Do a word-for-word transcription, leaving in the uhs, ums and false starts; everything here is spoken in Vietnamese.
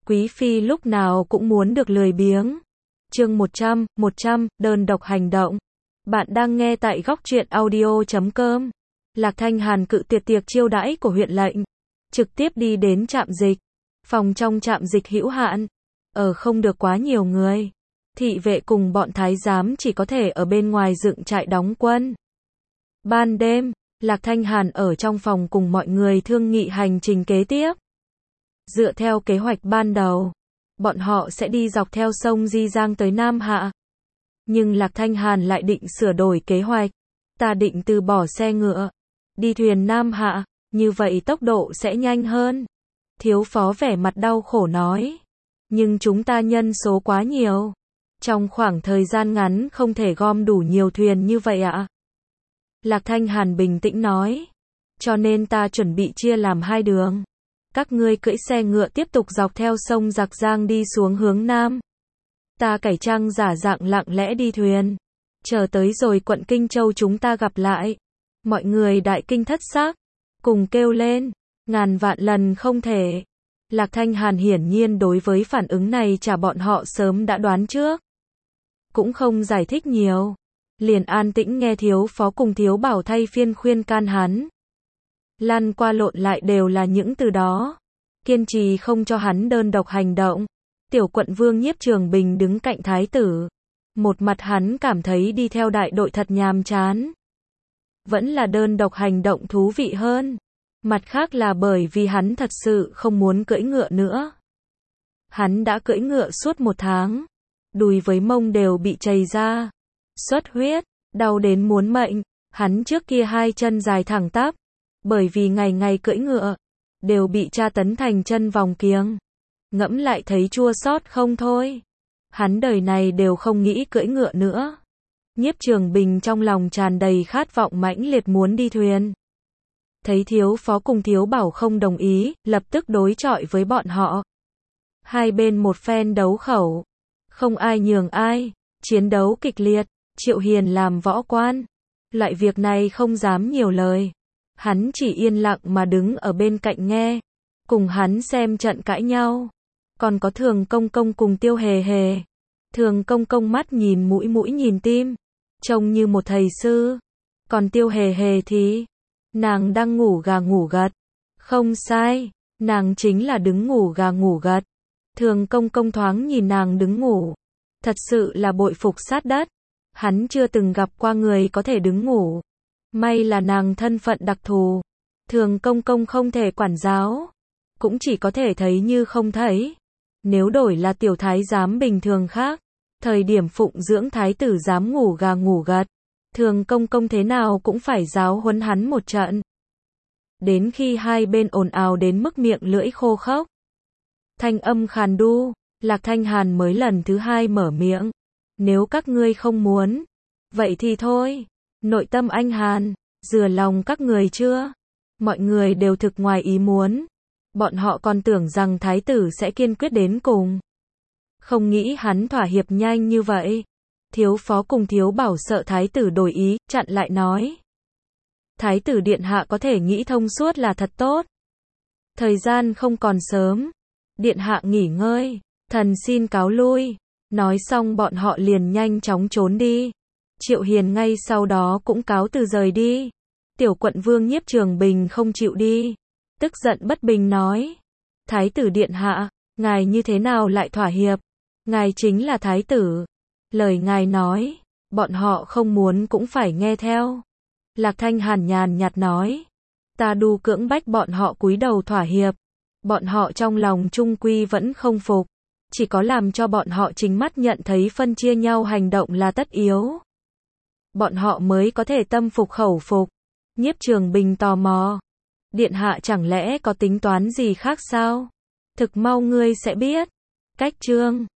Quý phi lúc nào cũng muốn được lười biếng. Chương một trăm, một trăm, đơn độc hành động. Bạn đang nghe tại góc truyện audio chấm com. Lạc Thanh Hàn cự tuyệt tiệc chiêu đãi của huyện lệnh, trực tiếp đi đến trạm dịch. Phòng trong trạm dịch hữu hạn, ở không được quá nhiều người. Thị vệ cùng bọn thái giám chỉ có thể ở bên ngoài dựng trại đóng quân. Ban đêm, Lạc Thanh Hàn ở trong phòng cùng mọi người thương nghị hành trình kế tiếp. Dựa theo kế hoạch ban đầu, bọn họ sẽ đi dọc theo sông Di Giang tới Nam Hạ. Nhưng Lạc Thanh Hàn lại định sửa đổi kế hoạch. Ta định từ bỏ xe ngựa, đi thuyền Nam Hạ, như vậy tốc độ sẽ nhanh hơn. Thiếu phó vẻ mặt đau khổ nói. Nhưng chúng ta nhân số quá nhiều. Trong khoảng thời gian ngắn không thể gom đủ nhiều thuyền như vậy ạ. Lạc Thanh Hàn bình tĩnh nói. Cho nên ta chuẩn bị chia làm hai đường. Các ngươi cưỡi xe ngựa tiếp tục dọc theo sông Giặc Giang đi xuống hướng Nam. Ta cải trang giả dạng lặng lẽ đi thuyền. Chờ tới rồi quận Kinh Châu chúng ta gặp lại. Mọi người đại kinh thất sắc, cùng kêu lên, ngàn vạn lần không thể. Lạc Thanh Hàn hiển nhiên đối với phản ứng này chả bọn họ sớm đã đoán trước. Cũng không giải thích nhiều. Liền an tĩnh nghe thiếu phó cùng thiếu bảo thay phiên khuyên can hắn. Lăn qua lộn lại đều là những từ đó. Kiên trì không cho hắn đơn độc hành động. Tiểu quận vương Nhiếp Trường Bình đứng cạnh thái tử. Một mặt hắn cảm thấy đi theo đại đội thật nhàm chán. Vẫn là đơn độc hành động thú vị hơn. Mặt khác là bởi vì hắn thật sự không muốn cưỡi ngựa nữa. Hắn đã cưỡi ngựa suốt một tháng. Đùi với mông đều bị chày ra. Xuất huyết, đau đến muốn mệnh. Hắn trước kia hai chân dài thẳng tắp. Bởi vì ngày ngày cưỡi ngựa, đều bị tra tấn thành chân vòng kiếng. Ngẫm lại thấy chua xót không thôi. Hắn đời này đều không nghĩ cưỡi ngựa nữa. Nhiếp Trường Bình trong lòng tràn đầy khát vọng mãnh liệt muốn đi thuyền. Thấy thiếu phó cùng thiếu bảo không đồng ý, lập tức đối chọi với bọn họ. Hai bên một phen đấu khẩu. Không ai nhường ai, chiến đấu kịch liệt. Triệu Hiền làm võ quan. Loại việc này không dám nhiều lời. Hắn chỉ yên lặng mà đứng ở bên cạnh nghe. Cùng hắn xem trận cãi nhau. Còn có Thường Công Công cùng Tiêu Hề Hề. Thường Công Công mắt nhìn mũi mũi nhìn tim. Trông như một thầy sư. Còn Tiêu Hề Hề thì, nàng đang ngủ gà ngủ gật. Không sai, nàng chính là đứng ngủ gà ngủ gật. Thường Công Công thoáng nhìn nàng đứng ngủ. Thật sự là bội phục sát đất. Hắn chưa từng gặp qua người có thể đứng ngủ. May là nàng thân phận đặc thù. Thường Công Công không thể quản giáo. Cũng chỉ có thể thấy như không thấy. Nếu đổi là tiểu thái giám bình thường khác. Thời điểm phụng dưỡng thái tử dám ngủ gà ngủ gật. Thường Công Công thế nào cũng phải giáo huấn hắn một trận. Đến khi hai bên ồn ào đến mức miệng lưỡi khô khốc. Thanh âm khàn đu. Lạc Thanh Hàn mới lần thứ hai mở miệng. Nếu các ngươi không muốn. Vậy thì thôi. Nội tâm anh Hàn, dừa lòng các người chưa? Mọi người đều thực ngoài ý muốn. Bọn họ còn tưởng rằng thái tử sẽ kiên quyết đến cùng. Không nghĩ hắn thỏa hiệp nhanh như vậy. Thiếu phó cùng thiếu bảo sợ thái tử đổi ý, chặn lại nói. Thái tử điện hạ có thể nghĩ thông suốt là thật tốt. Thời gian không còn sớm. Điện hạ nghỉ ngơi, thần xin cáo lui. Nói xong bọn họ liền nhanh chóng trốn đi. Triệu Hiền ngay sau đó cũng cáo từ rời đi. Tiểu quận vương Nhiếp Trường Bình không chịu đi. Tức giận bất bình nói. Thái tử điện hạ, ngài như thế nào lại thỏa hiệp? Ngài chính là thái tử. Lời ngài nói, bọn họ không muốn cũng phải nghe theo. Lạc Thanh Hàn nhàn nhạt nói. Ta đu cưỡng bách bọn họ cúi đầu thỏa hiệp. Bọn họ trong lòng trung quy vẫn không phục. Chỉ có làm cho bọn họ chính mắt nhận thấy phân chia nhau hành động là tất yếu. Bọn họ mới có thể tâm phục khẩu phục. Nhiếp Trường Bình tò mò. Điện hạ chẳng lẽ có tính toán gì khác sao? Thực mau ngươi sẽ biết. Cách chương